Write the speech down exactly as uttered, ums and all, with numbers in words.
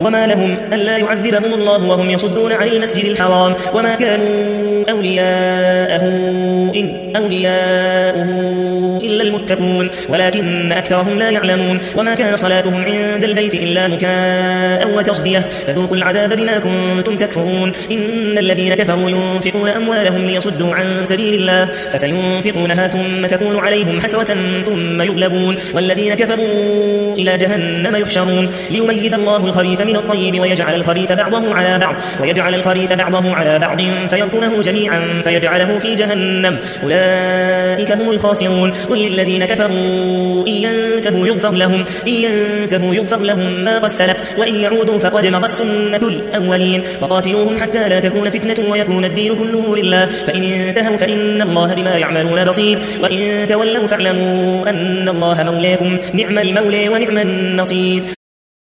وما لهم ألا يعذبهم الله وهم يصدون عن المسجد الحرام وما كانوا أولياءه إن أولياءه إلا المتقون ولكن أكثرهم لا يعلمون وما كان صلاتهم عند البيت إلا مكاء وتصدية فذوقوا العذاب بما كنتم تكفرون إن الذين كفروا ينفقون أموالهم ليصدوا عن سبيل الله فسينفقونها ثم تكون عليهم حسرة ثم يغلبون والذين كفروا إلى جهنم يحشرون ليميز الله الخبيث من الطيب ويجعل الخبيث بعضه على بعض ويجعل الخبيث بعضه على بعض فيركمه جميعا فيجعله في جهنم أولئك هم الخاسرون قل للذين كفروا إن ينتهوا يغفر لهم إن ينتهوا يغفر لهم ما قد سلف وإن يعودوا فقد مضت سنة الأولين وقاتلوهم حتى لا تكون فتنة ويكون الدين كله لله فإن انتهوا فإن الله بما يعملون بصير وإن تولوا فاعلموا أن الله مولاكم نعم المولى ونعم النصير.